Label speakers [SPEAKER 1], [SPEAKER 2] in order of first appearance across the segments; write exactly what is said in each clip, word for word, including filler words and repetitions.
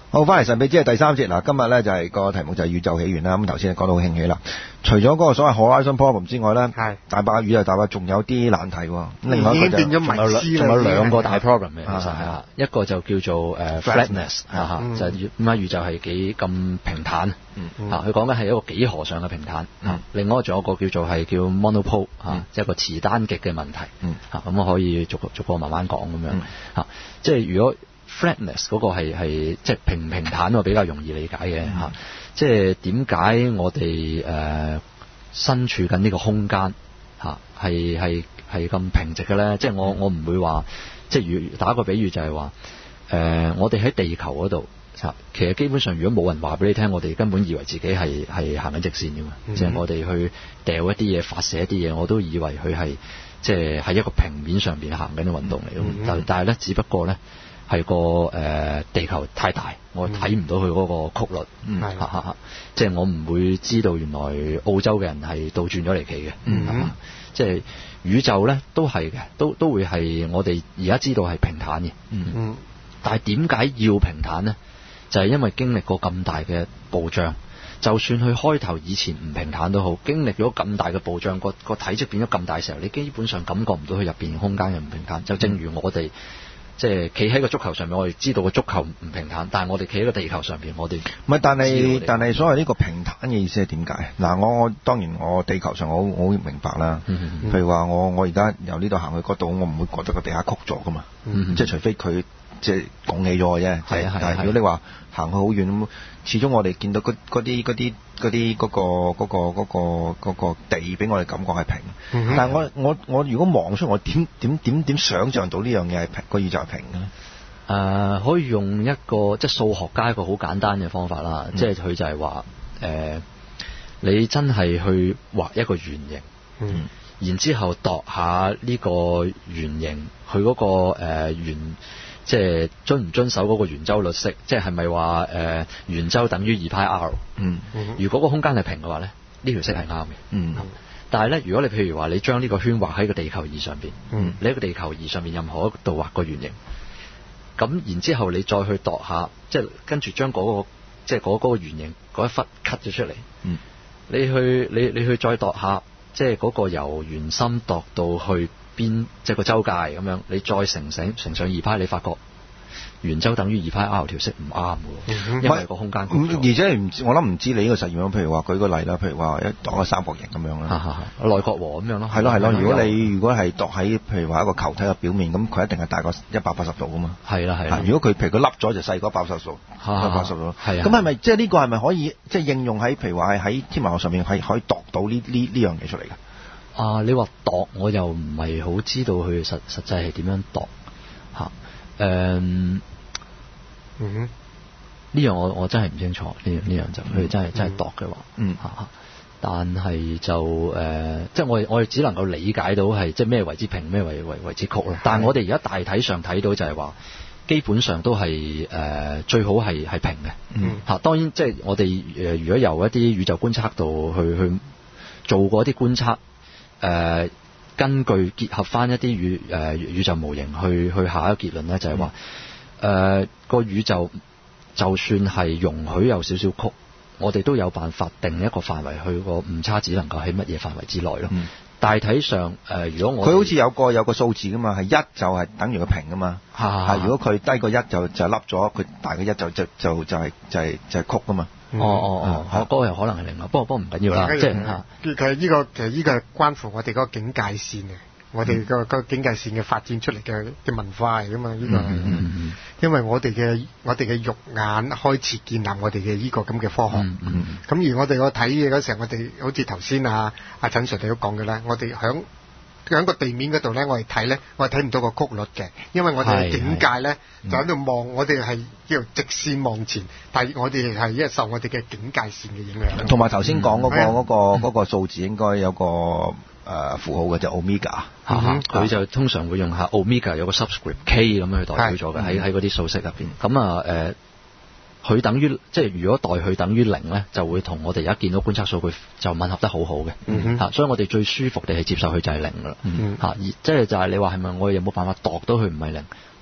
[SPEAKER 1] 好，翻嚟神秘之夜第三節嗱，今日咧就係、是、個題目就係宇宙起源啦。咁頭先講到好興起啦，除咗嗰個所謂 Horizon Problem 之外咧，係大把宇宙大把，仲有啲難題喎。另外一個就
[SPEAKER 2] 仲有仲有兩個大 problem 嘅，其實係啊，一個就叫做誒、uh, flatness 嚇、啊嗯，就係點解宇宙係幾咁平坦嚇？佢、嗯啊、講緊係一個幾何上嘅平坦。嗯啊、另外仲有一個叫做係叫 monopole 嚇、啊，即係一個磁單極嘅問題。嗯嚇，咁、啊、我可以逐個逐個慢慢講咁樣嚇、嗯啊。即係如果flatness 嗰個係係即係平唔平坦，我比較容易理解嘅嚇、嗯。即係點解我哋誒、呃、身處緊呢個空間嚇係係係咁平直嘅咧？即係我我唔會話即係如打個比喻就係話誒，我哋喺地球嗰度嚇，其實基本上如果冇人話俾你聽，我哋根本以為自己係係行緊直線㗎嘛。即、嗯、係、就是、我哋去掉一啲嘢、發射一啲嘢，我都以為佢係即係喺一個平面上邊行緊嘅運動嚟咯、嗯。但但係咧，只不過咧。係個誒、呃、地球太大，我睇唔到佢嗰個曲率，嗯，哈哈，即係我唔會知道原來澳洲嘅人係倒轉咗嚟企嘅，嗯，即係宇宙咧都係嘅，都都會係我哋而家知道係平坦嘅，嗯，但係點解要平坦呢？就係、是、因為經歷過咁大嘅暴漲，就算佢開頭以前唔平坦都好，經歷咗咁大嘅暴漲，個個體積變咗咁大嘅時候，你基本上感覺唔到佢入邊空間嘅唔平坦，就正如我哋。即係企喺個足球上面，我哋知道個足球唔平坦，但係我哋企喺個地球上邊，我哋
[SPEAKER 1] 唔係，但係但係所謂呢個平坦嘅意思係點解？嗱，我我當然我地球上我我好明白啦。嗯嗯、譬如話我我而家由呢度行去嗰度，我唔會覺得個地下曲咗噶嘛。嗯、即係除非佢即係拱起咗嘅啫。係啊係。但係如果你話行去好遠咁，始終我哋見到嗰啲嗰啲嗰啲嗰個嗰、嗰個嗰、嗰個嗰個地俾我哋感覺係平。嗯、但係我我我如果望出，我點點點點想像到呢樣嘢係平個宇宙係平嘅咧？誒、
[SPEAKER 2] 呃，可以用一個即係數學家一個好簡單嘅方法啦，嗯、即係佢就係話誒，你真係去畫一個圓形，嗯、然之後度下呢個圓形，佢嗰、嗰個誒、呃、圓。即係遵唔遵守嗰個圓周率式，即係係咪話誒圓周等於二派 r？嗯，如果個空間係平嘅話咧，呢條式係啱嘅。嗯，但係咧，如果你譬如話你將呢個圈畫喺個地球儀上邊，嗯，你喺個地球儀上邊任何一度畫個圓形，咁然之後你再去度下，即係跟住將嗰個即係嗰嗰個圓形嗰一忽 cut 咗出嚟，嗯，你去你你去再度下，即係嗰個由圓心度到去。邊即係個周界咁樣，你再乘乘乘上二派，你發覺圓周等於二派 r 條式唔啱嘅，因為個空間。
[SPEAKER 1] 而且唔我諗唔知你呢個實驗，譬如話舉個例啦，譬如話一度個三角形咁樣啦，
[SPEAKER 2] 內角和咁樣咯。
[SPEAKER 1] 係咯係咯，如果你如果係度喺譬如話一個球體嘅表面，咁佢一定係大過一百八十度噶嘛。係啦係啦。如果佢譬如佢凹咗就細過一百八十度，一百八十度。係啊。咁係咪即係呢個係咪可以即係應用喺譬如話係喺天文學上面係可以度到呢呢呢樣嘢出嚟嘅？
[SPEAKER 2] 啊！你話度我又唔係好知道佢實實際係點樣度嚇？誒、啊，嗯哼，呢樣我我真係唔清楚。呢呢樣就佢真係、嗯、真係度嘅話，嗯嚇、啊。但係就誒、呃，即係我我哋只能夠理解到係即係咩為之平，咩為為為之曲咯。但係我哋而家大體上睇到就係話，基本上都係誒、呃、最好係係平嘅。嗯嚇、啊，當然即係我哋誒、呃，如果由一啲宇宙觀測度去去做過一啲觀測。誒、呃，根據結合翻一啲宇誒、呃、宇宙模型去去下一個結論咧，就係話誒個宇宙就算係容許有少少曲，我哋都有辦法定一個範圍，去個誤差只能夠喺乜嘢範圍之內咯。嗯、大體上誒、呃，如果我佢
[SPEAKER 1] 好似有個有個數字噶嘛，係一就係等於個平噶嘛。係、啊、如果佢低過一就就凹咗，佢大過一就就就就係、就係、就係、就係曲噶嘛。
[SPEAKER 2] 哦哦哦，嗰、嗯嗰個又可能係另外，不過不過唔緊要啦，即係嚇。
[SPEAKER 3] 其實呢個其實呢個係關乎我哋嗰個境界線嘅，我哋個個境界線嘅發展出嚟嘅嘅文化嚟噶嘛，呢、呢個係。嗯嗯嗯、因為我哋嘅我哋嘅肉眼開始建立我哋嘅呢個咁嘅科學。咁、嗯嗯、而我哋個睇嘢嗰時候，我哋好似頭先啊阿陳 Sir 你都講嘅啦，我哋響。喺個地面嗰度咧，我哋睇咧，我係睇唔到個曲率嘅，因為我哋嘅境界咧就喺度望，我哋係叫做直線望前，但係我哋係因為受我哋嘅境界線嘅影響。
[SPEAKER 1] 同埋頭先講嗰個嗰、嗯嗰個嗰、嗰個數字應該有個誒、呃、符號嘅，就 Omega，
[SPEAKER 2] 佢、嗯、就通常會用下 Omega 有個 subscript K 咁樣去代表咗嘅，喺喺嗰啲數式入邊。咁啊誒。佢等於即係如果代佢等於零咧，就會同我哋而家見到觀測數據就吻合得好好嘅嚇，所以我哋最舒服地係接受佢就係零噶啦嚇，而即係就係你話係咪我哋有冇辦法度到佢唔係零？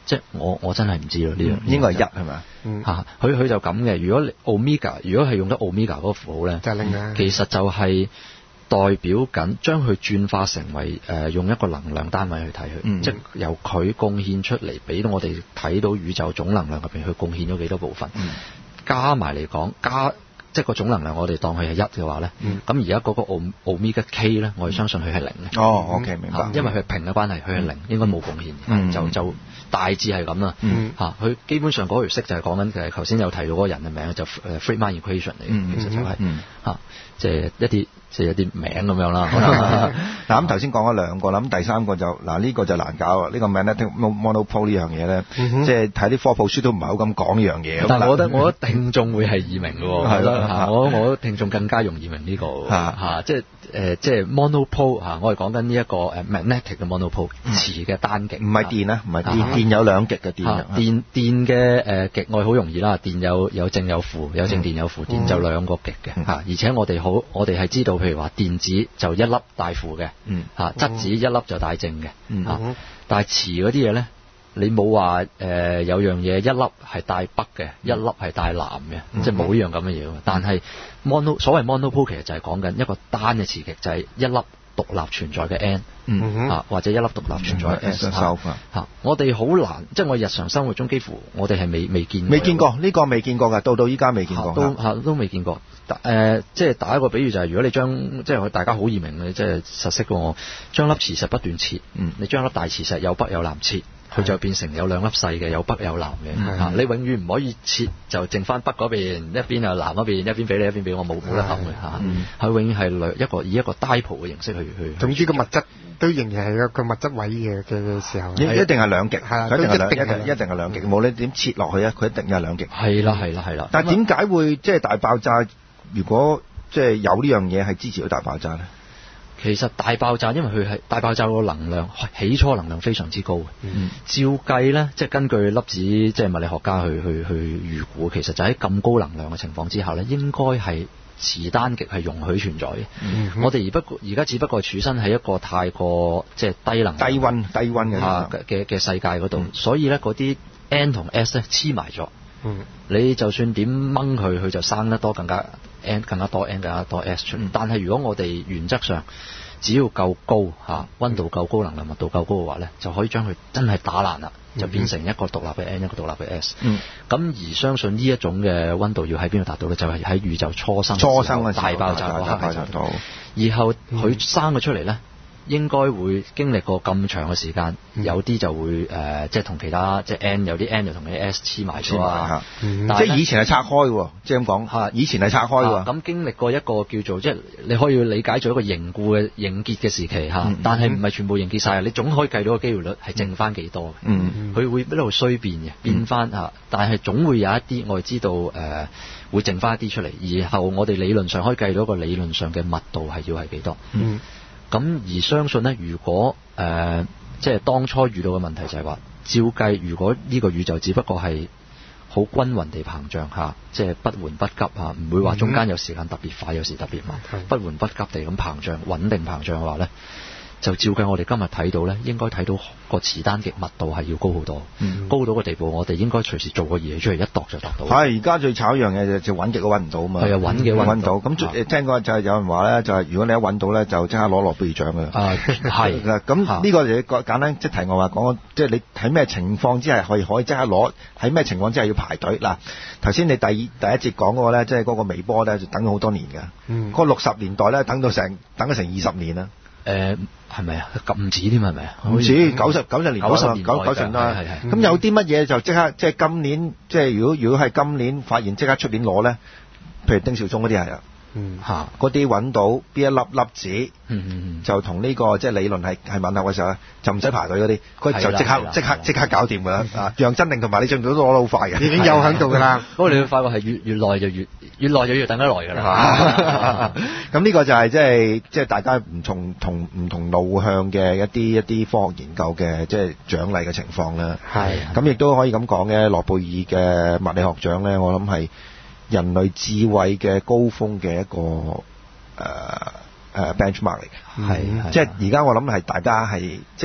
[SPEAKER 2] 即係我我真係唔知咯呢樣。
[SPEAKER 1] 應該係一係咪？
[SPEAKER 2] 嗯嚇，佢佢就咁嘅。如果你 Omega 如果係用得 Omega 嗰個符號咧，
[SPEAKER 3] 就係零啊。
[SPEAKER 2] 其實就係代表緊將佢轉化成為誒、呃、用一個能量單位去睇佢，嗯、即係由佢貢獻出嚟，俾到我哋睇到宇宙總能量入邊去貢獻咗幾多部分，嗯、加埋嚟講加。即係個總能量，我哋當佢係一嘅話咧，咁而家嗰個 Omega K 咧，我哋相信佢係零嘅。
[SPEAKER 1] 哦，OK，明白。
[SPEAKER 2] 因為佢係平嘅關係，佢係零，應該冇貢獻。嗯、就就大致係咁啦。嚇、嗯，佢基本上嗰條式就係講緊誒，頭先有提到嗰個人嘅名，就誒 Friedmann Equation 嚟嘅，嗯、其實就係、是、嚇，即係、嗯啊就是、一啲即係一啲名咁樣啦。
[SPEAKER 1] 嗱咁頭先講咗兩個啦，咁第三個就嗱呢、呢個就難搞啊！呢、呢個 magnetic monopole 呢樣嘢咧，即係睇啲科普書都唔係好咁講呢樣嘢。
[SPEAKER 2] 但係我覺得我覺得聽眾會係易明嘅喎，係咯，我我聽眾更加容易明呢、呢個嚇，即係誒即係 monopole 嚇，我係講緊呢一個誒 magnetic 嘅 monopole 磁嘅單極，唔係電啊，唔係電，電有兩極嘅電，電電嘅誒極外好容易啦，電有有正有負，有正電有負電就兩個極嘅嚇，而且我哋好我哋係知道，譬如話電子就一粒帶負嘅，嚇質子一粒就帶正嘅嚇，但係磁嗰啲嘢咧。你冇話誒有樣嘢一粒係帶北嘅，一粒係帶南嘅，嗯、即係冇呢樣咁嘅嘢。但係 mono 所謂 monopole 其實就係講緊一個單嘅磁極，就係、是、一粒獨立存在嘅 n，、嗯、啊或者一粒獨立存在嘅 s、嗯。嚇、啊，我哋好難，即係我日常生活中幾乎我哋係未未見過。
[SPEAKER 1] 未見過呢、這個未見過㗎，到到依家未見過。
[SPEAKER 2] 都嚇、啊、都未見過。誒、呃，即係打一個比喻就係、是，如果你將即係大家好易明嘅，即係實識過我，將粒磁石不斷切，嗯、你將粒大磁石有北有南切。佢就變成有兩粒細嘅，有北有南嘅嚇。你永遠唔可以切就剩翻北嗰邊，一邊又南嗰邊，一邊俾你，一邊俾我，冇冇得冚嘅嚇。佢永遠係兩一個以一個 dipole 嘅形式去去。總之個物質都仍然係一個物質位嘅嘅時候。一一定係兩極，係一定係兩，一定係兩極。無論點切落去啊，佢一定係兩極。係啦，係啦，係啦。但係點解會即係大爆炸？如果即係有呢樣嘢係支持到大爆炸咧？其實大爆炸，因為佢係大爆炸個能量起初能量非常之高嘅。嗯、照計咧，即係根據粒子即係物理學家去去去預估，其實就喺咁高能量嘅情況之下咧，應該係磁單極係容許存在嘅。嗯、我哋而不過而家只不過處身喺一個太過即係低能低溫低溫嘅嘅嘅世界嗰度，嗯、所以咧嗰啲 N 同 S 咧黐埋咗。嗯、你就算點掹佢，佢就生得多更加 N 更加多 N 更加多 S 出。嗯、但係如果我哋原則上只要夠高嚇，溫度夠高，能量密度夠高嘅話咧，就可以將佢真係打爛啦，就變成一個獨立嘅 N， 一個獨立嘅 S。嗯。咁而相信呢一種嘅溫度要喺邊度達到咧？就係、是、喺宇宙初生初生嘅大爆炸嗰刻係達到。然後佢生咗出嚟咧。應該會經歷過咁長嘅時間，嗯、有啲就會誒、呃，即係同其他即係 N， 有啲 N 就同你 S 黐埋咗啊！嗯、即係以前係拆開嘅，即係咁講嚇。以前係拆開嘅。咁、啊、經歷過一個叫做即係你可以理解做一個凝固嘅凝結嘅時期嚇，嗯、但係唔係全部凝結晒，你總可以計到個機會率係剩翻幾多嘅。嗯，佢會一路衰變嘅，變翻嚇，但係總會有一啲我哋知道誒、呃、會剩翻一啲出嚟，然後我哋理論上可以計到一個理論上嘅密度係要係幾多。嗯。咁而相信咧，如果誒、呃、即係當初遇到嘅問題就係話，照計如果呢個宇宙只不過係好均勻地膨脹嚇，即係不緩不急嚇，唔會話中間有時間特別快，有時特別慢，嗯、不緩不急地咁膨脹，穩定膨脹嘅話咧，就照計我哋今日睇到咧，應該睇到個磁單極密度係要高好多，嗯、高到個地步，我哋應該隨時做個嘢出嚟，一度就度到。係而家最炒一樣嘢就就揾極都揾唔到啊嘛。係啊，揾嘅揾唔到。咁、嗯、聽講就係有人話咧，就係、是、如果你一揾到咧，就即刻攞諾貝爾獎㗎啦。啊，係嗱，咁呢個就簡單即係題外話講，即係你喺咩情況之下可以可以即刻攞？喺咩情況之下要排隊？嗱，頭先你第二第一節講嗰個咧，即係嗰個微波咧，就等咗好多年㗎。嗯。嗰六十年代咧，等到成等咗成二十年啦。誒係咪啊？咁唔止添係咪啊？唔止九十九十年代，九十年九九成啦。係係。咁有啲乜嘢就即刻即係今年即係如果如果係今年發現即刻出年攞咧，譬如丁肇中嗰啲係啊。嗯嚇，嗰啲揾到邊一粒粒子，嗯嗯嗯，就同呢、這個即係、就是、理論係係吻合嘅時候咧，就唔使排隊嗰啲，佢就即刻即刻即刻搞掂㗎啦。啊，楊振寧同埋李俊都攞得好快嘅，已經有喺度㗎啦。不過你會發覺係越越耐就越越耐就越等得耐㗎啦。咁呢個就係即係即係大家唔同同唔同路向嘅一啲一啲科學研究嘅即係獎勵嘅情況啦。係，咁亦都可以咁講嘅，諾貝爾嘅物理學獎咧，我諗係人類智慧嘅高峰嘅一個誒誒、呃呃、benchmark 嚟嘅，係、嗯，即係而家我諗係大家係即係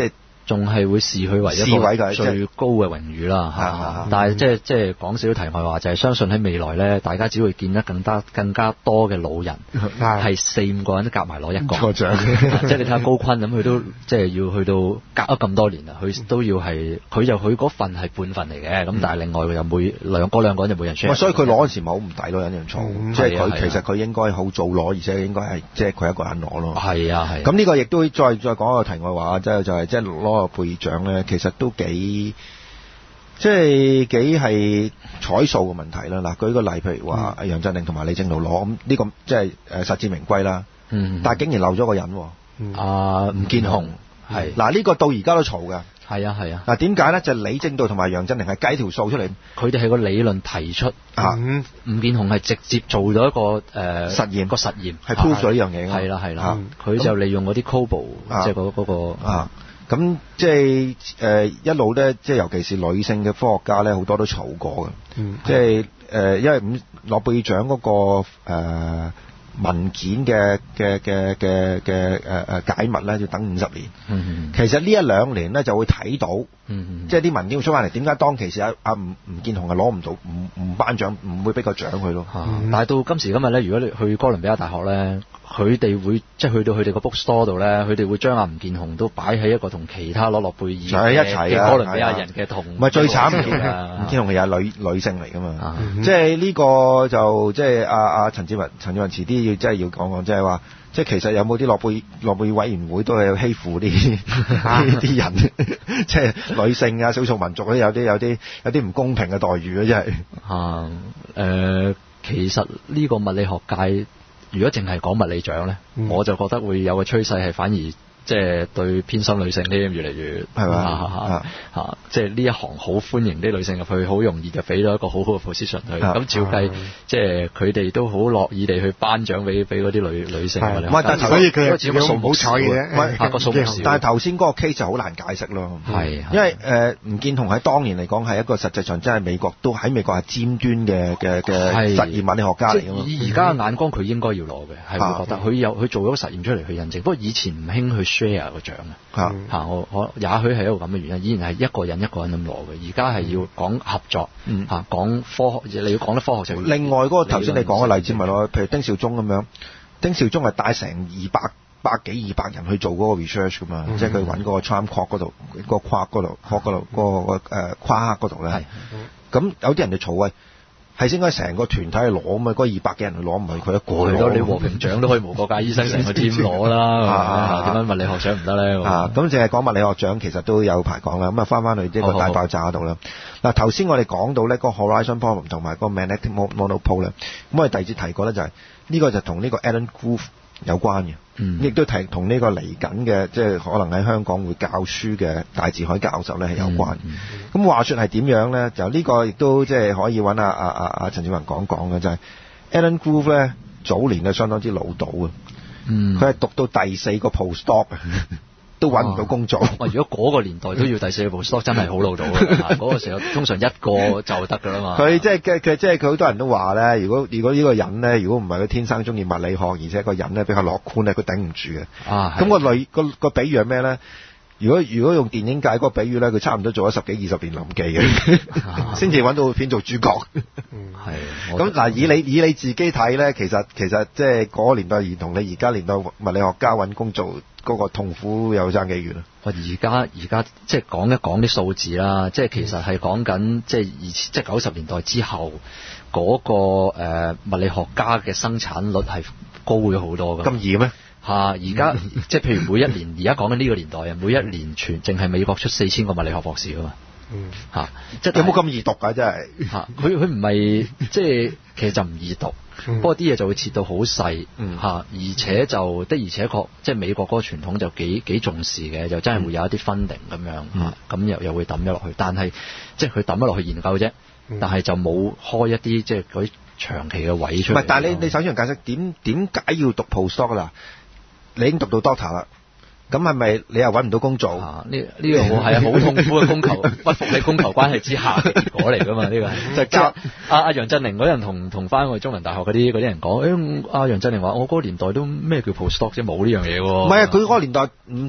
[SPEAKER 2] 仲係會視佢為一個最高嘅榮譽啦。但係即係即係講少少題外話，就係、是、相信喺未來咧，大家只會見得更加更加多嘅老人係四五個人都夾埋攞一個獎。即係你睇下高錕咁，佢都即係要去到隔咗咁多年啦，佢都要係佢就佢嗰份係半份嚟嘅。咁、嗯、但係另外佢又每兩嗰兩個人就每人 share。所以佢攞嗰時咪好唔抵咯，有印象錯。即係佢其實佢應該好早攞，而且應該係即係佢一個人攞咯。係啊係。咁呢個亦都再再講一個題外話，即係就係即係攞個貝爾獎咧，其實都幾即係幾係彩數嘅問題啦。嗱，舉個例，譬如話楊振寧同埋李政道攞咁呢個即係誒實至名歸啦。嗯。但係竟然漏咗個人，嗯、啊吳建雄係嗱呢個到而家都嘈㗎。係啊係啊。嗱點解咧？就係、李政道同埋楊振寧係計條數出嚟，佢哋係個理論提出啊。吳建雄係直接做咗一個誒、呃、實驗，個實驗係 prove 咗呢樣嘢。係啦係啦。佢、啊、就利用嗰啲 COBOL 即係嗰嗰個啊。咁即係誒一路咧，即係尤其是女性嘅科學家咧，好多都嘈過嘅。嗯。即係誒、呃，因為五諾貝爾獎嗰、那個、呃、文件嘅嘅嘅嘅嘅誒誒解密咧，要等五十年。嗯。其實呢一兩年咧就會睇到。嗯。即係啲文件會出翻嚟，點解當其時阿阿吳吳建雄係攞唔到，唔唔頒獎，唔會俾個獎佢咯。嗯、但係到今時今日咧，如果你去哥倫比亞大學咧，佢哋會即係去到佢哋個 bookstore 度咧，佢哋會將阿吳建雄都擺喺一個同其他攞諾貝爾嘅哥倫比亞人嘅同。唔係最慘嘅，吳建雄係係女女性嚟噶嘛？啊嗯、即係呢個就即係阿阿陳志雲，陳志雲遲啲要即係要講講，即係話，即係其實有冇啲諾貝諾貝爾委員會都係欺負啲呢啲人，即係女性啊、少數民族咧有啲有啲有啲唔公平嘅待遇啊，真係。啊，誒、呃，其實呢個物理學界。如果淨係講物理獎咧、嗯，我就覺得會有個趨勢係反而即係對偏心女性呢啲越嚟越係嘛嚇，即係呢一行好歡迎啲女性入去，好容易就俾咗一個好好嘅 position 去。咁照計，即係佢哋都好樂意地去頒獎俾俾嗰啲女女性。唔係，但係所以佢只不過數目少嘅，係個數目少。但係頭先嗰個 case 就好難解釋咯。係，因為誒吳建雄喺當年嚟講係一個實際上真係美國都喺美國係尖端嘅嘅嘅實驗物理學家嚟㗎嘛。而家嘅眼光佢應該要攞嘅，係會覺得佢有佢做咗個實驗出嚟去印證。不過以前唔興去share 個獎啊，嚇我我也許係一個咁嘅原因，依然係一個人一個人咁攞嘅。而家係要講合作，嚇、嗯、講科學，你要講得科學就。另外嗰個頭先你講嘅例子咪咯，譬如丁肇中咁樣，丁肇中係帶成二百百幾二百人去做嗰個 research 噶嘛，嗯、即係佢揾嗰個 time clock 嗰度，個 clock 嗰度 clock 嗰度，嗰個誒夸克嗰度咧。咁有啲人就嘈喂。係應該成個團體去攞嘛？嗰二百幾人去攞，唔係佢一個去攞。你和平獎都可以無國界醫生成個 team 攞啦。點解物理學獎唔得咧？啊，咁淨係講物理學獎，其實都有排講啦。咁啊，翻翻去呢個大爆炸嗰度啦。嗱，頭先我哋講到咧個 horizon problem 同埋個 magnetic monopole 咧，咁我哋第二節提過咧就係、是、呢、這個就同呢個 Alan Guth 有關嘅，亦都提同呢個嚟緊嘅，即係可能喺香港會教書嘅戴志海教授咧係有關。咁、嗯嗯、話說係點樣咧？就呢個亦都即係可以揾阿阿阿阿陳志雲講講嘅，就係、是、Alan Guth 咧早年係相當之老道嘅，佢、嗯、係讀到第四個 postdoc 都揾唔到工作。哇！如果嗰個年代都要第四個 postdoc 真係好老道嘅，嗰個時候通常一個就得㗎啦嘛。佢即係嘅嘅，即係佢好多人都話咧，如果如果呢個人咧，如果唔係佢天生中意物理學，而且個人咧比較樂觀咧，佢頂唔住嘅。啊，咁、那個類個個比喻係咩咧？如果如果用電影界嗰個比喻咧，佢差唔多做咗十幾二十年臨記嘅，先至揾到片做主角。嗯，係。咁嗱，以你以你自己睇咧，其實其實即係嗰個年代兒童，你而家年代物理學家揾工做嗰、那個痛苦有爭幾遠啊？我而家而家即係講一講啲數字啦，即係其實係講緊即係以前即係九十年代之後嗰、那個誒、呃、物理學家嘅生產率係高咗好多㗎。咁易咩？嚇！而家即係譬如每一年，而家講緊呢個年代啊，每一年全淨係美國出四千個物理學博士㗎嘛。嗯。嚇！即係有冇咁易讀㗎？真係嚇！佢佢唔係即係其實就唔易讀，嗯、不過啲嘢就會切到好細。嗯。嚇！而且就的而且確，即係美國嗰個傳統就幾幾重視嘅，就真係會有一啲 funding 咁樣嚇，咁、嗯、又又會抌咗落去。但係即係佢抌咗落去研究啫，嗯、但係就冇開一啲即係嗰啲長期嘅位出嚟。唔係，但係你你首先解釋點點解要讀 postdoc 啦？你已經讀到 doctor 啦，咁係咪你又揾唔到工做？呢呢個我係好痛苦嘅供求不服你供求關係之下嘅結果嚟㗎嘛？呢、這個就即係阿阿楊振寧嗰陣同同翻我哋中文大學嗰啲嗰啲人講，誒阿楊振寧話我嗰個年代都咩叫 postdoc 啫，冇呢樣嘢喎。唔係啊，佢嗰個年代唔讀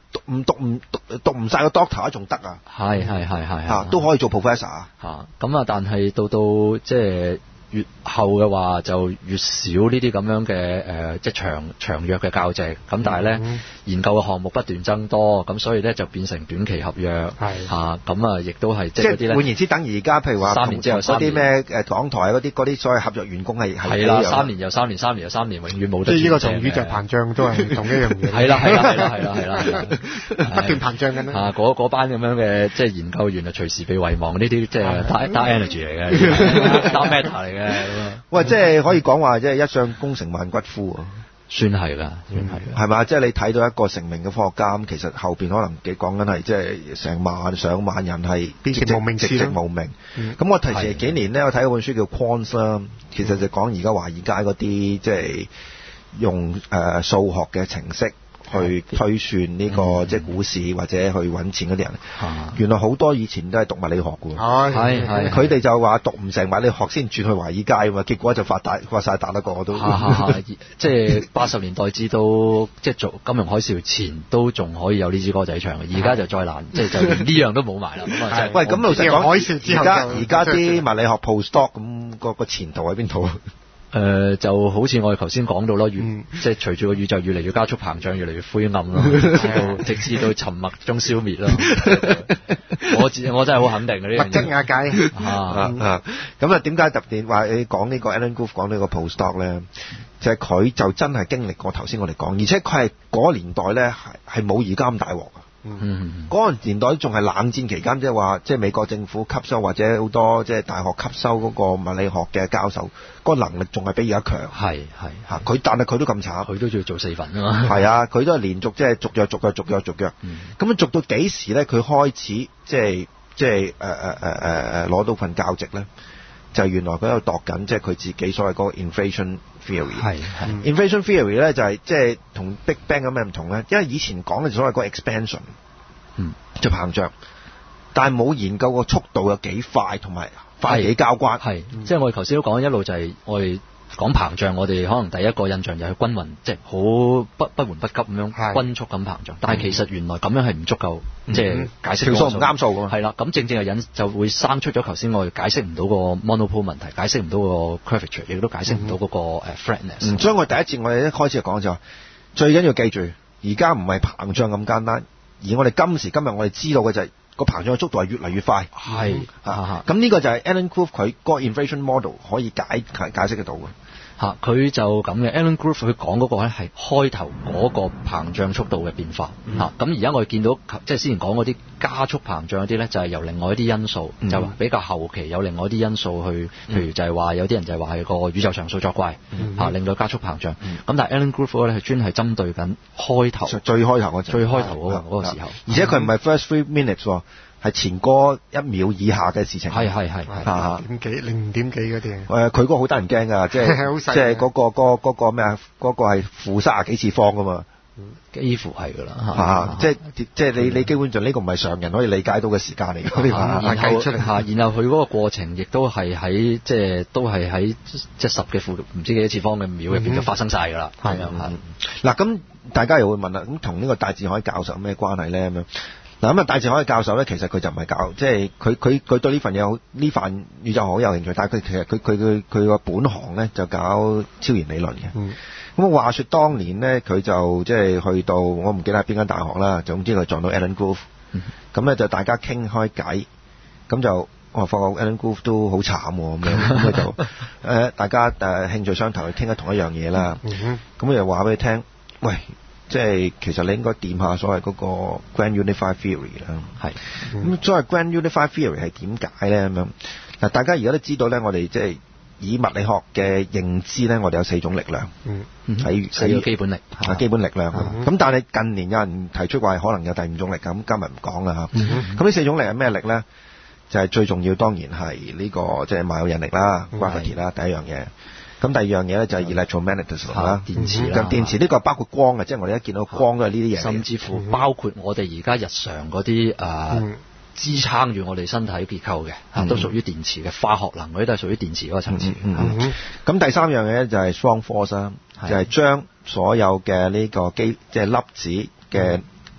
[SPEAKER 1] 讀唔讀唔讀讀唔曬個 doctor 仲得啊，
[SPEAKER 2] 係係係係
[SPEAKER 1] 啊都可以做 professor 啊，
[SPEAKER 2] 嚇咁啊，但係到到即係越後嘅話就越少呢啲咁樣嘅誒、呃，即係長長約嘅教席，咁但係咧、嗯、研究嘅項目不斷增多，咁所以咧就變成短期合約嚇，咁啊亦都係即係嗰啲咧。換
[SPEAKER 1] 言之，等而家譬如話
[SPEAKER 2] 三年之後
[SPEAKER 1] 嗰啲咩誒港台嗰啲嗰啲所謂合約員工係
[SPEAKER 2] 係啦，三年又三年，三年又三年，永遠冇得。
[SPEAKER 3] 即係呢個同宇宙膨脹都係同一樣嘢。
[SPEAKER 2] 係啦係啦係啦係啦係啦係啦，
[SPEAKER 3] 不斷膨脹緊啦。
[SPEAKER 2] 嚇嗰班咁樣嘅即係研究員啊，隨時被遺忘呢啲即係 dark energy 嚟嘅，dark matter 嚟嘅。
[SPEAKER 1] 喂，即係可以講話，即係一將功成萬骨枯啊！
[SPEAKER 2] 算係啦，算係啦，
[SPEAKER 1] 係嘛？即係你睇到一個成名嘅科學家，咁其實後邊可能幾講緊係即係成萬上萬人係
[SPEAKER 3] 寂寂無名，
[SPEAKER 1] 寂寂無名。咁、嗯、我提前幾年咧，我睇嗰本書叫 Quants 啦，其實就講而家華爾街嗰啲即係用誒、呃、數學嘅程式去推算呢、這個、嗯、即係股市或者去揾錢嗰啲人、啊，原來好多以前都係讀物理學嘅，
[SPEAKER 2] 係係
[SPEAKER 1] 佢哋就話讀唔成物理學先轉去華爾街啊嘛，結果就發大發曬達得過我都，
[SPEAKER 2] 即係八十年代至到即係做金融海嘯前都仲可以有呢支歌仔唱，而家就再難，即係就連呢樣都冇埋啦。咁啊，
[SPEAKER 1] 喂，咁老實講，而家而家啲物理學 postdoc 咁個個前途喺邊度？
[SPEAKER 2] 誒、呃、就好似我哋頭先講到咯，越、嗯、即係隨住個宇宙越嚟越加速膨脹，越嚟越灰暗咯，直到直至到沉默中消滅咯。我自我真係好肯定嘅呢樣嘢。物
[SPEAKER 3] 質瓦解
[SPEAKER 1] 啊啊！咁啊，點解特別話你講呢個 Alan Guth 講呢個 postdoc 咧？就係、是、佢就真係經歷過頭先我哋講，而且佢係嗰個年代咧係係冇而家咁大鑊啊！嗯，嗰、那個年代仲係冷戰期間，即係話，即係美國政府吸收或者好多即係大學吸收嗰個物理學嘅教授，嗰、那個能力仲係比而家強。係係嚇，佢但係佢都咁慘，
[SPEAKER 2] 佢都要做四份啊嘛。係
[SPEAKER 1] 啊，佢都係連續即係續約續約續約續約。咁、嗯、樣續到幾時咧？佢開始即係即係誒誒誒誒誒攞到份教職咧？就係、原來佢喺度度緊，即係佢自己所謂嗰個 inflation theory。係係 inflation theory 咧就係即係同 Big Bang 有咩唔同咧？因為以前講嘅所謂嗰個 expansion，嗯，就膨脹，但係冇研究個速度有幾快，同埋快幾交關。係、嗯，
[SPEAKER 2] 即係我哋頭先都講一路就係我哋講膨脹，我哋可能第一個印象就係均勻，即係好不不緩不急咁樣均速咁膨脹。但係其實原來咁樣係唔足夠，嗯、即係解釋
[SPEAKER 1] 條數唔啱數㗎。
[SPEAKER 2] 係啦，咁正正係引就會生出咗頭先我哋解釋唔到個 monopole 問題，解釋唔到個 curvature，亦都解釋唔到嗰個 flatness。
[SPEAKER 1] 嗯，所以我第一節我哋一開始就講就話，最緊要記住，而家唔係膨脹咁簡單，而我哋今時今日我哋知道嘅就係個膨脹嘅速度係越嚟越快。係啊，咁呢個就係 Alan Guth 佢個 inflation model 可以解解解釋得到嘅。
[SPEAKER 2] 嚇，佢就咁嘅 Alan Guth 佢講嗰個咧係開頭嗰個膨脹速度嘅變化嚇，咁而家我哋見到即係之前講嗰啲加速膨脹嗰啲咧，就係由另外一啲因素，嗯、就比較後期有另外一啲因素去，譬如就係話有啲人就係話係個宇宙常數作怪嚇、嗯啊，令到加速膨脹。咁、嗯、但係 Alan Guth 咧係專係針對緊開頭
[SPEAKER 1] 最開頭嗰
[SPEAKER 2] 最開頭嗰、嗰個嗰個時候，
[SPEAKER 1] 而且佢唔係 first three minutes 喎。係前嗰一秒以下嘅事情，
[SPEAKER 2] 係係係
[SPEAKER 3] 係點幾零點幾嗰啲
[SPEAKER 1] 誒，佢嗰個好得人驚㗎，即係即係嗰個嗰嗰個咩啊？嗰個係負三十幾次方㗎嘛，
[SPEAKER 2] 幾乎係㗎啦
[SPEAKER 1] 嚇，即係即係你你基本上呢個唔係常人可以理解到嘅時間嚟㗎。
[SPEAKER 2] 然後嚇，然後佢嗰個過程亦都係喺即係都係喺即係十嘅負唔知幾多次方嘅秒入邊就發生晒㗎啦。係啊，
[SPEAKER 1] 嗱咁大家又會問啦，咁同呢個戴志凱教授有咩關係咧？咁樣。嗱咁啊，戴志凱教授咧，其實佢就唔係教，即係佢佢佢對呢份嘢好呢份宇宙好有興趣，但係佢其實佢佢佢佢個本行咧就搞超弦理論嘅。咁、嗯、話說當年咧，佢就即係去到我唔記得係邊間大學啦，總之佢撞到 Alan Guth，咁、嗯、咧就大家傾開偈，咁就我發覺 Alan Guth 都好慘喎，咁樣咁佢就誒大家誒興趣相投，去傾緊同一樣嘢啦。咁佢又話俾你聽，喂。即係其實你應該掂下所謂嗰個 Grand Unified Theory 啦，係咁所謂 Grand Unified Theory 係點解咧？咁樣嗱，大家而家都知道咧，我哋即係以物理學嘅認知咧，我哋有四種力量，嗯，喺
[SPEAKER 2] 四個基本力，
[SPEAKER 1] 啊基本力量。咁、嗯、但係近年有人提出話可能有第五種力，咁今日唔講啦嚇。咁、嗯、呢四種力係咩力咧？就係、是、最重要，當然係呢、這個即係萬有引力啦 gravity 啦，第一樣嘢。咁第二樣嘢咧就係 electromagnetism 啦，電磁啦。咁電磁呢個包括光嘅，即係我哋一見到光都係呢啲嘢。
[SPEAKER 2] 甚至乎包括我哋而家日常嗰啲誒支撐住我哋身體結構嘅，嗯、都屬於電磁嘅。化學能嗰啲都係屬於電磁嗰個層次。咁、嗯嗯
[SPEAKER 1] 嗯、第三樣嘢咧就係 strong force 啦，就係將所有嘅呢個基即係粒子嘅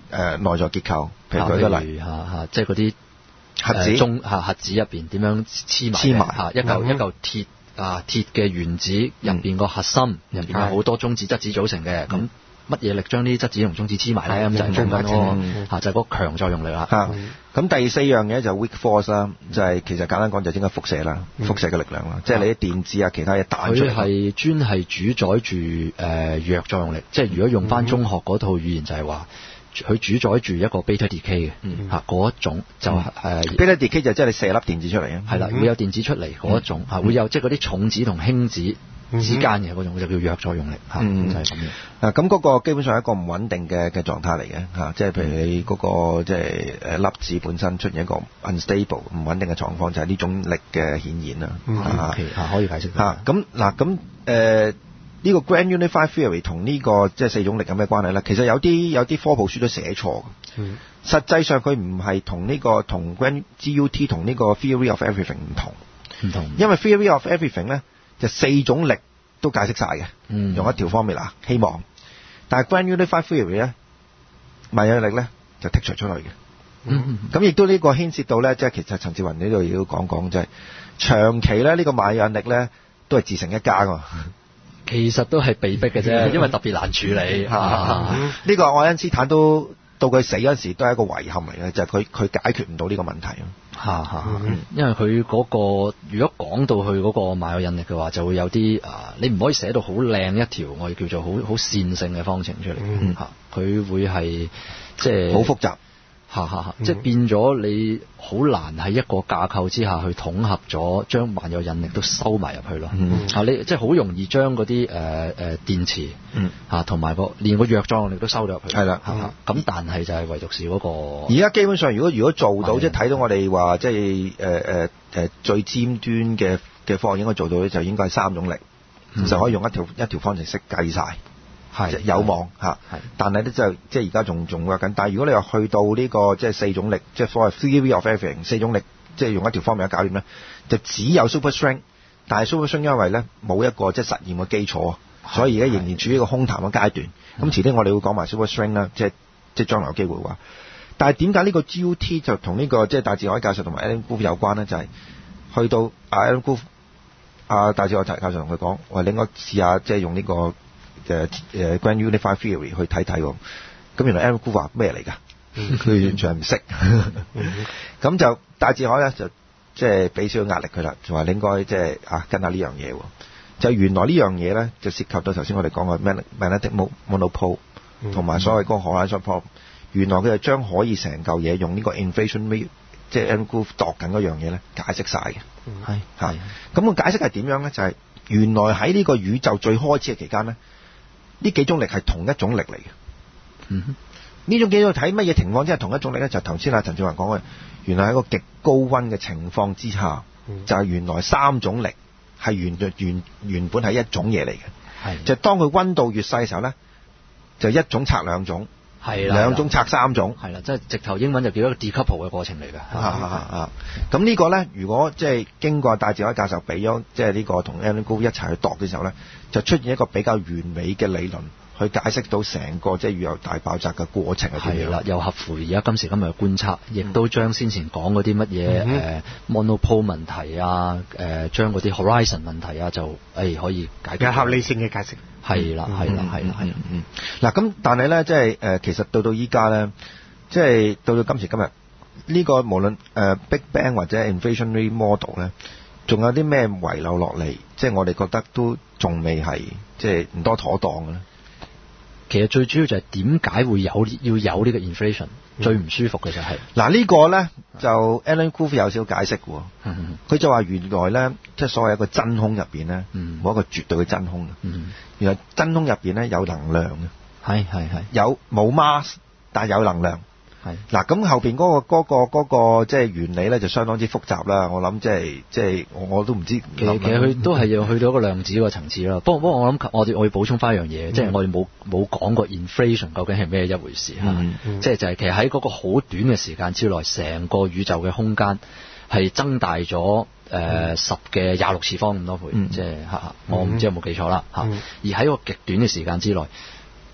[SPEAKER 1] 誒內在結構，譬如舉個例
[SPEAKER 2] 嚇嚇，即係嗰啲
[SPEAKER 1] 核子
[SPEAKER 2] 中嚇核子入邊點樣黐埋
[SPEAKER 1] 黐埋
[SPEAKER 2] 嚇一嚿一嚿鐵啊鐵嘅原子入邊個核心入邊有好多中子質子組成嘅咁。乜嘢力將啲質子同中子黐埋咧？咁就係講緊嗰個嚇，就係嗰個強作用力啦。
[SPEAKER 1] 嚇，咁第四樣嘢就 weak force 啦，就係其實簡單講就應該輻射啦，輻射嘅力量啦，即係你啲電子啊其他嘢彈出嚟。佢係
[SPEAKER 2] 專係主宰住誒弱作用力，即係如果用翻中學嗰套語言就係話，佢主宰住一個 beta decay 嘅嚇嗰一種就係誒
[SPEAKER 1] beta decay 就即係你射粒電子出嚟啊，
[SPEAKER 2] 係啦，會有電子出嚟嗰一種嚇，會有即係嗰啲重子同輕子之間嘅嗰種就叫弱作用力嚇，
[SPEAKER 1] 嗯、
[SPEAKER 2] 就係咁樣。
[SPEAKER 1] 啊，咁嗰個基本上係一個唔穩定嘅嘅狀態嚟嘅嚇，即係譬如你嗰、嗰個即係誒粒子本身出現一個 unstable 唔穩定嘅狀況，就係、係、呢種力嘅顯現啦。
[SPEAKER 2] 嗯，啊、okay, 可以解釋
[SPEAKER 1] 嚇。咁嗱咁誒呢個 grand unified theory 同呢、呢個即係四種力有咩關係咧？其實有啲有啲科普書都寫錯嘅。嗯。實際上佢唔係同呢個同 grand G U T 同呢個 theory of everything 唔同。唔同。因為 theory of everything 咧。就四種力都解釋晒嘅，嗯、用一條 formula 希望，但係 grand unified theory 咧，萬有引力咧就剔除出去嘅。咁亦、嗯、都呢個牽涉到咧，即係其實陳志雲呢度要講講，即係長期咧呢個萬有引力咧都係自成一家㗎。
[SPEAKER 2] 其實都係被逼嘅啫，因為特別難處理。
[SPEAKER 1] 呢個愛因斯坦都到佢死嗰時都係一個遺憾嚟嘅，就係佢佢解決唔到呢個問題。
[SPEAKER 2] 嚇嚇，因為佢嗰、嗰個如果講到去嗰個萬有引力嘅話，就會有啲啊，你唔可以寫到好靚一條我哋叫做好好線性嘅方程出嚟嚇，佢、嗯、會係即係好複雜。嚇嚇嚇！即係變咗你好難喺一個架構之下去統合咗，將萬有引力都收埋入去咯。嗯、啊，你即係好容易將嗰啲誒誒電磁嚇同埋個連個弱作用力都收咗入去。係啦，咁但係就係唯獨是嗰個。而家
[SPEAKER 1] 基本上，如果如果做到，即係睇到我哋話，即係誒誒誒最尖端嘅嘅科學應該做到咧，就應該係三種力，嗯、就可以用一條一條方程式計晒。係有望嚇，但係咧就即係而家仲仲work緊。但係如果你話去到呢、這個即係四種力，即係所謂 theory of everything 四種力，即係用一條方面嘅搞掂咧，就只有 super string。但係 super string 因為咧冇一個即係實驗嘅基礎，所以而家仍然處於一個空談嘅階段。咁遲啲我哋會講埋 super string 啦，即係即係將來有機會話。但係點解呢個 G U T 就同呢、這個即係戴志海教授同埋 Alan Guth 有關咧？就係、是、去到阿 Alan Guth 阿戴志海教授同佢講，我哋應該試下即係用呢、這個。誒誒 grand unified theory 去睇睇喎，咁原來 Alan Guth 話咩嚟㗎？佢完全係唔識，咁就戴志海咧就即係俾少少壓力佢啦，就話你應該即係啊跟下呢樣嘢喎。就原來呢樣嘢咧就涉及到頭先我哋講嘅 magnetic monopole 同埋所謂嗰個 horizon problem。原來佢就將可以成嚿嘢用呢個 inflation rate，即係 Alan Guth 度緊嗰樣嘢咧解釋晒嘅。係嚇，咁個解釋係點樣咧？就係、是、原來喺呢個宇宙最開始嘅期間咧。呢幾種力係同一種力嚟嘅。嗯哼，呢種幾種睇乜嘢情況之下同一種力咧？就頭先阿陳志雲講嘅，原來喺一個極高溫嘅情況之下，嗯、就係原來三種力係原原原本係一種嘢嚟嘅。係的，就當佢溫度越細嘅時候咧，就一種拆兩種，係啦的，兩種拆三種，係啦，即係直頭英文就叫一個 decouple 嘅過程嚟嘅。啊啊啊！咁呢個咧，如果即係經過戴志海教授俾咗即係呢個同 Alan Guth 一齊去度嘅時候咧。就出現一個比較完美嘅理論，去解釋到成個即係宇宙大爆炸嘅過程係點樣。係啦，又合乎而家今時今日嘅觀察，亦都將先前講嗰啲乜嘢誒 monopole 問題啊，誒、呃、將嗰啲 horizon 問題啊，就誒、哎、可以解決。有合理性嘅解釋。係啦，係啦，係啦，係啦。嗯。嗱咁，但係咧，即係誒，其實到到依家咧，即係到到今時今日，呢、這個無論誒、呃、Big Bang 或者 inflationary model 咧。仲有啲咩遺留落嚟？即係我哋覺得都仲未係即係唔多妥當嘅咧。其實最主要就係點解會有要有呢個 inflation？、嗯、最唔舒服嘅就係、是、嗱、這個、呢個咧就 Alan Guth 有少少解釋嘅。佢、嗯、就話原來咧即係所謂一個真空入邊咧，冇、嗯、一個絕對嘅真空嘅。嗯、原來真空入邊咧有能量嘅，係係係有冇 mass 但係有能量。係嗱，咁後邊嗰、那個嗰、那個嗰、那個即係原理咧，就相當之複雜啦。我諗即係即係我我都唔知。其實其實佢都係要去到一個量子個層次啦。不過不過我諗我哋我要補充翻一樣嘢，嗯、即係我哋冇冇講過 inflation 究竟係咩一回事嚇。嗯嗯、即係就係其實喺嗰個好短嘅時間之內，成個宇宙嘅空間係增大咗誒、呃嗯、十嘅廿六次方咁多倍。嗯、即係嚇，我唔知有冇記錯啦嚇。嗯、而喺個極短嘅時間之內。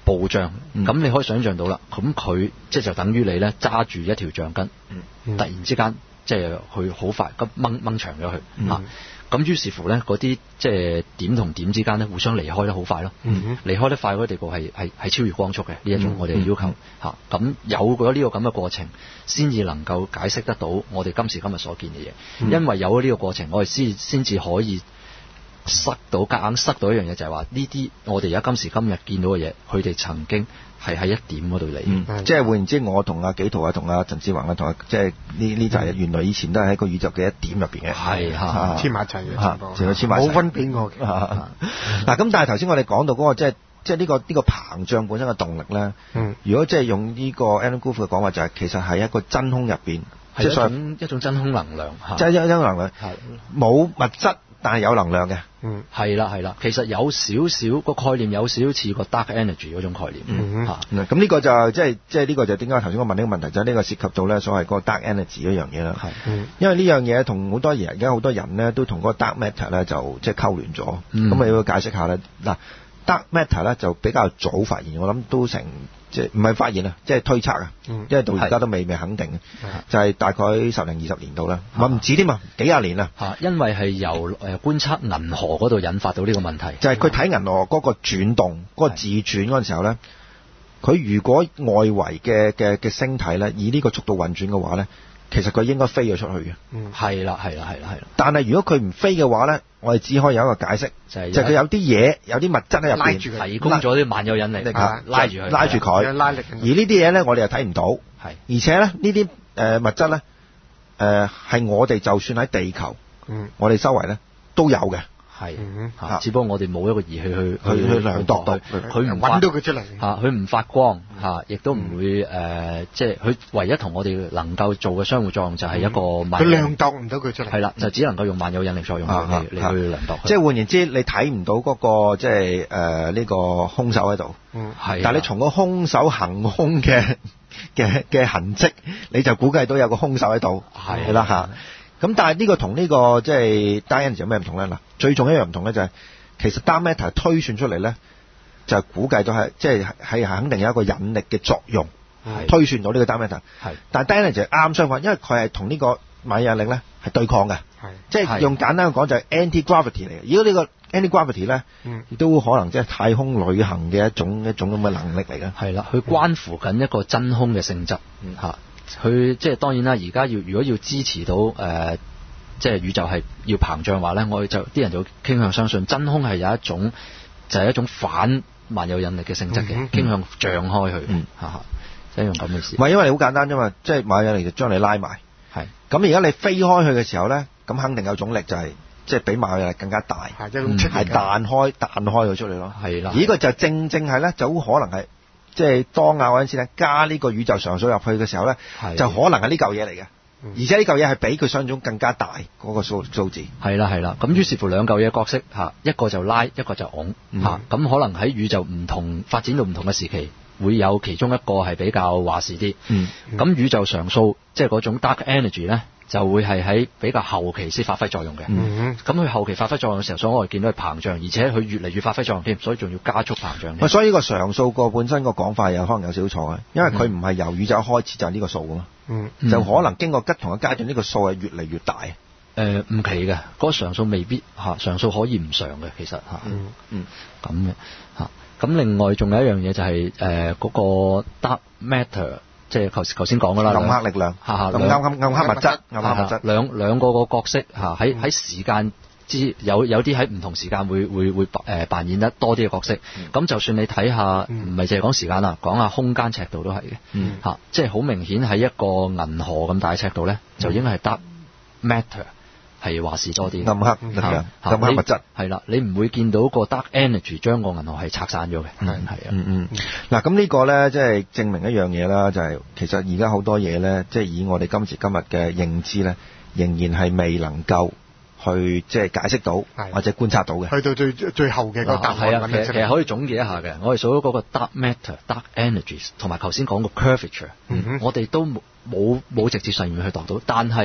[SPEAKER 2] 暴漲，咁、嗯、你可以想象到啦，咁佢即係就等於你咧揸住一條橡筋，嗯、突然之間即係佢好快咁掹掹長咗佢嚇。嗯咁於是乎咧，嗰啲即係點同點之間咧，互相離開得好快咯。嗯、離開得快嗰個地步係係係超越光速嘅呢一種我哋嘅要求嚇。咁、嗯嗯、有咗呢個咁嘅過程，先至能夠解釋得到我哋今時今日所見嘅嘢。嗯、因為有咗呢個過程，我哋先先至可以塞到夾硬塞到一樣嘢，就係話呢啲我哋而家今時今日見到嘅嘢，佢哋曾經係喺一點嗰度嚟。
[SPEAKER 1] 嗯嗯、即係換言之，我同阿紀陶啊，同阿陳志宏啊，同阿即係呢呢就係原來以前都係喺個宇宙嘅一點入邊嘅。係嚇，
[SPEAKER 3] 黐埋一齊嘅，
[SPEAKER 1] 全部黐埋一齊。冇
[SPEAKER 3] 分俾我嘅。
[SPEAKER 1] 嗱咁，但係頭先我哋講到嗰個即係即係呢個呢個膨脹本身嘅動力咧。嗯、如果即係用呢個 Alan Guth 嘅講話，就係其實係一個真空入邊，
[SPEAKER 2] 即係一種一種真空能量。
[SPEAKER 1] 即係一種能量，冇物質。但係有能量嘅，
[SPEAKER 2] 嗯，係啦係啦，其實有少少個概念，有少少似個 dark energy 嗰種概念，
[SPEAKER 1] 嗯嚇。咁呢、嗯、個就即係即係呢個就點解頭先我問呢個問題，就係、是、呢個涉及到咧所謂嗰個 dark energy 嗰樣嘢啦。係，嗯、因為呢樣嘢同好多嘢而家好多人咧都同嗰個 dark matter 咧就即係溝聯咗。咁、嗯、你要解釋下咧，嗱 dark matter 咧就比較早發現，我諗都成。即係唔係發現啊，即係推測啊，嗯、因為到而家都未未肯定嘅，是就係大概十零二十年度啦，唔唔止添啊，幾廿年啦。
[SPEAKER 2] 嚇，因為係由誒觀測銀河嗰度引發到呢個問題，
[SPEAKER 1] 就係佢睇銀河嗰個轉動、嗰、嗰個自轉嗰陣時候咧，佢如果外圍嘅嘅嘅星體咧以呢個速度運轉嘅話咧，其實佢應該飛咗出去嘅。嗯，係啦，係啦，係啦，係啦。但係如果佢唔飛嘅話咧，我哋只可以有一個解釋，就係佢有啲嘢，有啲物質喺入邊，
[SPEAKER 2] 提供咗啲萬有引力，拉拉住佢，
[SPEAKER 1] 拉住佢。拉力。而呢啲嘢咧，我哋又睇唔到。係。而且咧，呢啲誒物質咧，誒係我哋就算喺地球，嗯，我哋周圍咧都有嘅。係，嚇，只不過我哋冇一個儀器去去去量度到，佢唔揾到佢出嚟嚇，佢唔發光嚇，亦都唔會誒，即係佢唯一同我哋能夠做嘅相互作用就係一個萬，
[SPEAKER 3] 佢量度唔到佢出嚟，
[SPEAKER 1] 係啦，
[SPEAKER 3] 就
[SPEAKER 1] 只能夠用萬有引力作用嚟嚟去量度。即係換言之，你睇唔到嗰個即係誒呢個兇手喺度，嗯，係，但係你從個兇手行兇嘅嘅嘅痕跡，你就估計到有個兇手喺度，係啦嚇。咁但係呢個同呢個即係 dark energy 有咩唔同咧？嗱，最重要一樣唔同咧就係其實 dark matter 推算出嚟咧，就係估計到係即係係肯定有一個引力嘅作用，推算到呢個 dark matter。係，但係 dark energy 就啱相反，因為佢係同呢個萬有引力咧係對抗嘅，係，即係用簡單講就係 anti gravity 嚟嘅。如果呢個 anti gravity 咧，嗯，亦都可能即係太空旅行嘅一種一種咁嘅能力嚟嘅。
[SPEAKER 2] 係啦，佢關乎緊一個真空嘅性質，嚇、嗯。佢即係當然啦，而家要如果要支持到誒、呃，即係宇宙係要膨脹話咧，我哋就啲人就傾向相信真空係有一種就係、是、一種反萬有引力嘅性質嘅，嗯嗯、傾向脹開去，嗯，嚇嚇，即係用咁嘅事。
[SPEAKER 1] 唔係因為你好簡單啫嘛，即係萬有引力就將你拉埋，係是。咁而家你飛開去嘅時候咧，咁肯定有種力就係即係比萬有引力更加大，係即係彈開彈開佢出嚟咯，係啦。而呢個就正正係咧，就好可能係。即係當亞嗰陣時咧，加呢個宇宙常數入去嘅時候咧，的就可能係呢嚿嘢嚟嘅，嗯、而且呢嚿嘢係比佢想像中更加大嗰、那個數數字。
[SPEAKER 2] 係啦係啦，咁於是乎兩嚿嘢角色嚇，一個就拉，一個就拱嚇，咁、嗯、可能喺宇宙唔同發展到唔同嘅時期，會有其中一個係比較話事啲。咁、嗯嗯、宇宙常數即係嗰種 dark energy 咧，就會係喺比較後期先發揮作用嘅。咁佢、嗯、後期發揮作用嘅時候，所以我哋見到佢膨脹，而且佢越嚟越發揮作用添，所以仲要加速膨脹。
[SPEAKER 1] 所以呢個常數個本身個講法有可能有少少錯嘅，因為佢唔係由宇宙開始就係呢個數噶嘛。嗯，就可能經過不同嘅階段，呢、這個數係越嚟越大。誒、
[SPEAKER 2] 呃，唔奇嘅，嗰、那個常數未必嚇，常數可以唔常嘅，其實嚇。嗯嗯，咁嘅嚇。咁另外仲有一樣嘢就係誒嗰個 dark matter。即係頭頭先講㗎啦，
[SPEAKER 1] 暗黑力量，嚇嚇，暗暗暗黑物質，暗黑物質，
[SPEAKER 2] 兩兩個個角色嚇喺喺時間之有有啲喺唔同時間會會會誒扮演得多啲嘅角色。咁、嗯、就算你睇下，唔係淨係講時間啦，講下空間尺度都係嘅，嚇、嗯，即係好明顯喺一個銀河咁大尺度咧，就應該係 dark matter。係話事多啲，
[SPEAKER 1] 暗黑力量，暗黑物質
[SPEAKER 2] 係啦，你唔會見到個 dark energy 將個銀河係拆散咗嘅，係啊，
[SPEAKER 1] 嗯嗯。嗱，咁呢個咧，即係證明一樣嘢啦，就係其實而家好多嘢咧，即係以我哋今時今日嘅認知咧，仍然係未能夠去即係解釋到或者觀察到嘅。
[SPEAKER 3] 去到最最後嘅個答案，
[SPEAKER 2] 係啊，其實其實可以總結一下嘅，我哋數到嗰個 dark matter、dark energies 同埋頭先講個 curvature，我哋都冇冇冇直接實驗去度到，但係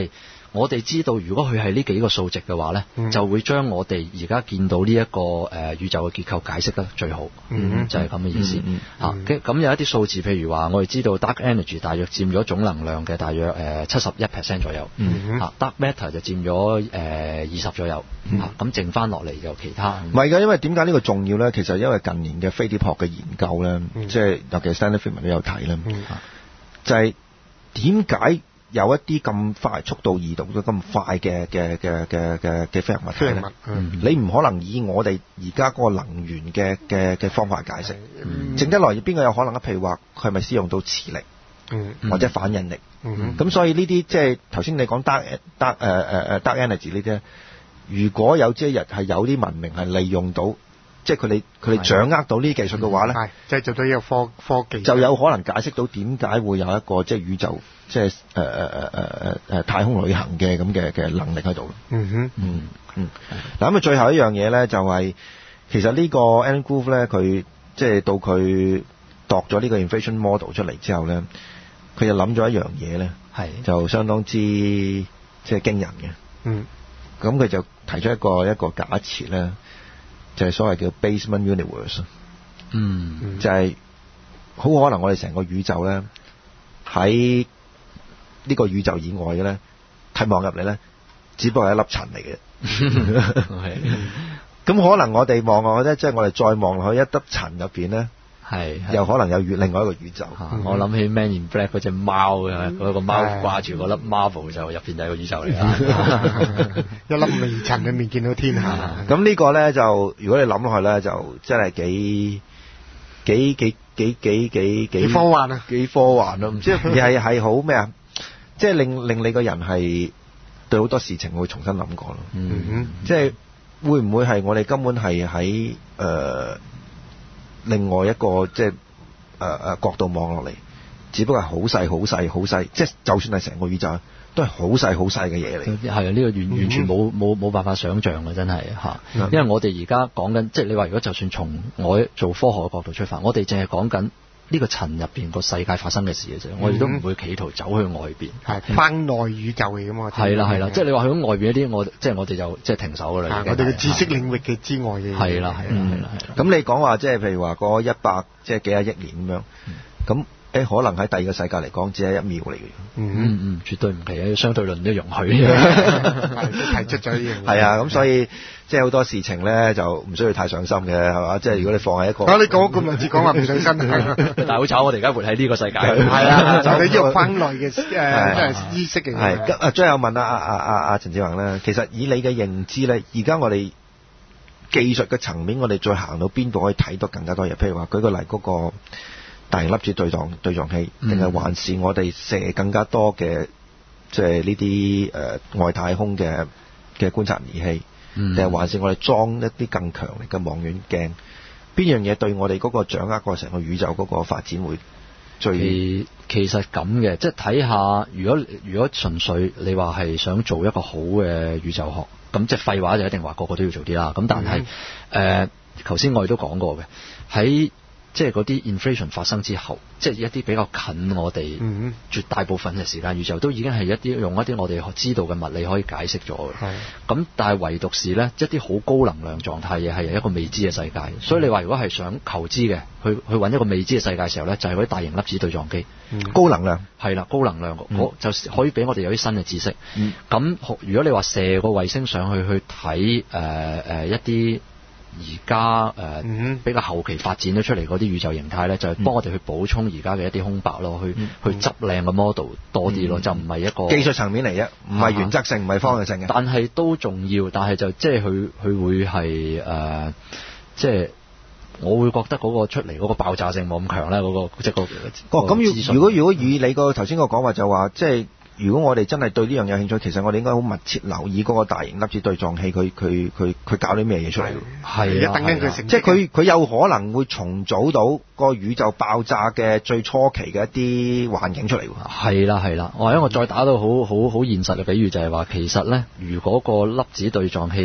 [SPEAKER 2] 我哋知道如果佢係呢幾個數值嘅話咧，嗯、就會將我哋而家見到呢、這、一個誒、呃、宇宙嘅結構解釋得最好，嗯、就係咁嘅意思。
[SPEAKER 1] 嗯
[SPEAKER 2] 嚇、嗯，咁、嗯啊、有一啲數字，譬如話我哋知道 dark energy 大約佔咗總能量嘅大約誒七十一 percent 左右，嚇、嗯啊、dark matter 就佔咗誒二十左右，嚇咁、嗯啊、剩翻落嚟就其他。
[SPEAKER 1] 唔係㗎，因為點解呢個重要咧？其實因為近年嘅飛碟學嘅研究咧，嗯、即係尤其 Stanley Friedman 都有睇咧，嗯、就係點解有一啲咁快速度移動咗咁快嘅嘅嘅嘅嘅嘅飛行物體咧？嗯、你唔可能以我哋而家嗰個能源嘅嘅嘅方法解釋。嗯、剩得來邊個有可能啊？譬如話佢係咪使用到磁力，嗯、或者反引力？咁、嗯嗯、所以呢啲即係頭先你講 dark dark 誒誒誒 dark energy 呢啲，如果有朝一日係有啲文明係利用到。即係佢哋佢哋掌握到呢啲技術嘅話咧，
[SPEAKER 3] 即係做到呢個科科技，
[SPEAKER 1] 就有可能解釋到點解會有一個即係宇宙即係誒誒誒誒誒太空旅行嘅咁嘅嘅能力喺度。
[SPEAKER 3] 嗯哼，
[SPEAKER 1] 嗯嗯。嗱咁啊，最後一樣嘢咧就係、是、其實呢個 Alan Guth 咧，佢即係到佢度咗呢個 inflation model 出嚟之後咧，佢就諗咗一樣嘢咧，係就相當之即係驚人嘅。嗯。咁佢就提出一個一個假設咧。就係所謂叫 basement universe，嗯，就係好可能我哋成個宇宙咧喺呢個宇宙以外嘅咧睇望入嚟咧，只不過係一粒塵嚟嘅。咁可能我哋望落去咧，即係我哋再望落去一粒塵入邊咧。係，有可能有宇另外一個宇宙。
[SPEAKER 2] 嗯、我諗起 Man in Black 嗰隻貓嘅，嗰、嗯、個貓掛住嗰粒 Marvel 就入邊就係個宇宙嚟啦。
[SPEAKER 3] 一粒微塵裏面見到天下。
[SPEAKER 1] 咁呢個咧就，如果你諗落去咧，就真係幾幾幾幾幾幾幾
[SPEAKER 3] 科幻啊，
[SPEAKER 1] 幾科幻咯。唔知而係係好咩啊？即係令令你個人係對好多事情會重新諗過咯。嗯哼，即係會唔會係我哋根本係喺誒？另外一個即係誒誒角度望落嚟，只不過係好細好細好細，即係就算係成個宇宙都係好細好細嘅嘢嚟。
[SPEAKER 2] 係啊，呢、這個完完全冇冇冇辦法想像嘅，真係嚇。嗯、因為我哋而家講緊，即係你話如果就算從我做科學嘅角度出發，我哋淨係講緊呢個塵入邊個世界發生嘅事嘅啫，嗯、我哋都唔會企圖走去外邊，
[SPEAKER 3] 係翻內宇宙嚟㗎嘛。
[SPEAKER 2] 係啦係啦，即係你話去咗外邊一啲，我即係我哋就即係停手㗎啦。
[SPEAKER 3] 我哋嘅知識領域嘅之外嘅嘢。
[SPEAKER 2] 係啦係啦係啦。
[SPEAKER 1] 咁你講話即係譬如話嗰一百即係幾廿億年咁樣，咁、嗯。誒可能喺第二個世界嚟講，只係一秒嚟嘅。
[SPEAKER 2] 嗯嗯嗯，絕對唔奇啊！相對論都容許。
[SPEAKER 3] 提出咗呢樣嘢。
[SPEAKER 1] 係啊，咁所以即係好多事情咧，就唔需要太上心嘅，係嘛？即係如果你放喺一個，
[SPEAKER 3] 啊，你講咁兩次講話唔上心，
[SPEAKER 2] 但係好慘，我哋而家活喺呢個世界。
[SPEAKER 3] 係啊，就你要翻來嘅誒，即係知識嘅。
[SPEAKER 1] 係咁啊！最後問阿阿阿阿阿陳志宏咧，其實以你嘅認知咧，而家我哋技術嘅層面，我哋再行到邊度可以睇到更加多嘢？譬如話舉個例，嗰個大型粒子對撞對撞器，定係還是我哋射更加多嘅即係呢啲誒外太空嘅嘅觀察儀器，定係、嗯、還是我哋裝一啲更強力嘅望遠鏡？邊樣嘢對我哋嗰個掌握過成個宇宙嗰個發展會最？其
[SPEAKER 2] 其實咁嘅，即係睇下，如果如果純粹你話係想做一個好嘅宇宙學，咁即係廢話就一定話個個都要做啲啦。咁但係誒，頭先、嗯呃、我哋都講過嘅喺。即係嗰啲 inflation 發生之後，即係一啲比較近我哋絕大部分嘅時間宇宙，都已經係一啲用一啲我哋知道嘅物理可以解釋咗嘅。咁是但係唯獨是咧，一啲好高能量狀態嘢係一個未知嘅世界。嗯、所以你話如果係想求知嘅，去去揾一個未知嘅世界嘅時候咧，就係嗰啲大型粒子對撞機，
[SPEAKER 1] 嗯、高能量
[SPEAKER 2] 係啦，高能量，嗯、就可以俾我哋有啲新嘅知識。咁、嗯、如果你話射個衛星上去去睇誒誒一啲。而家誒比較後期發展咗出嚟嗰啲宇宙形態咧，就係、是、幫我哋去補充而家嘅一啲空白咯，去、嗯、去執靚個 model 多啲咯，嗯、就唔係一個
[SPEAKER 1] 技術層面嚟啫，唔係原則性，唔係、啊、方向性嘅。
[SPEAKER 2] 但係都重要，但係就即係佢佢會係誒，即、呃、係、就是、我會覺得嗰個出嚟嗰個爆炸性冇咁強咧，嗰、那個即係、就是那個。哦，咁要如果如果以你個頭先個講話就話，即係。如果我哋真係對呢樣有興趣，其實我哋應該好密切留意嗰個大型粒子對撞器，佢佢佢佢搞啲咩嘢出嚟？ 係啊，
[SPEAKER 3] 等緊佢成，
[SPEAKER 1] 即係佢佢有可能會重組到個宇宙爆炸嘅最初期嘅一啲環境出嚟喎。
[SPEAKER 2] 係啦係啦，或者我再打到好好好現實嘅比喻就係話，其實咧，如果個粒子對撞器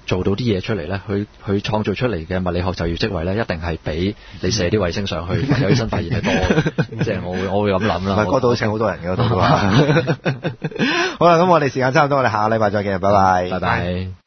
[SPEAKER 2] 做到啲嘢出嚟咧，佢佢創造出嚟嘅物理學就業職位咧，一定係比你射啲衛星上去有啲新發現係多。即係我會我會咁諗啦。
[SPEAKER 1] 唔係嗰度請好多人嘅嗰度。好啦，咁我哋時間差唔多，我哋下個禮拜再見，拜拜，
[SPEAKER 2] 拜拜。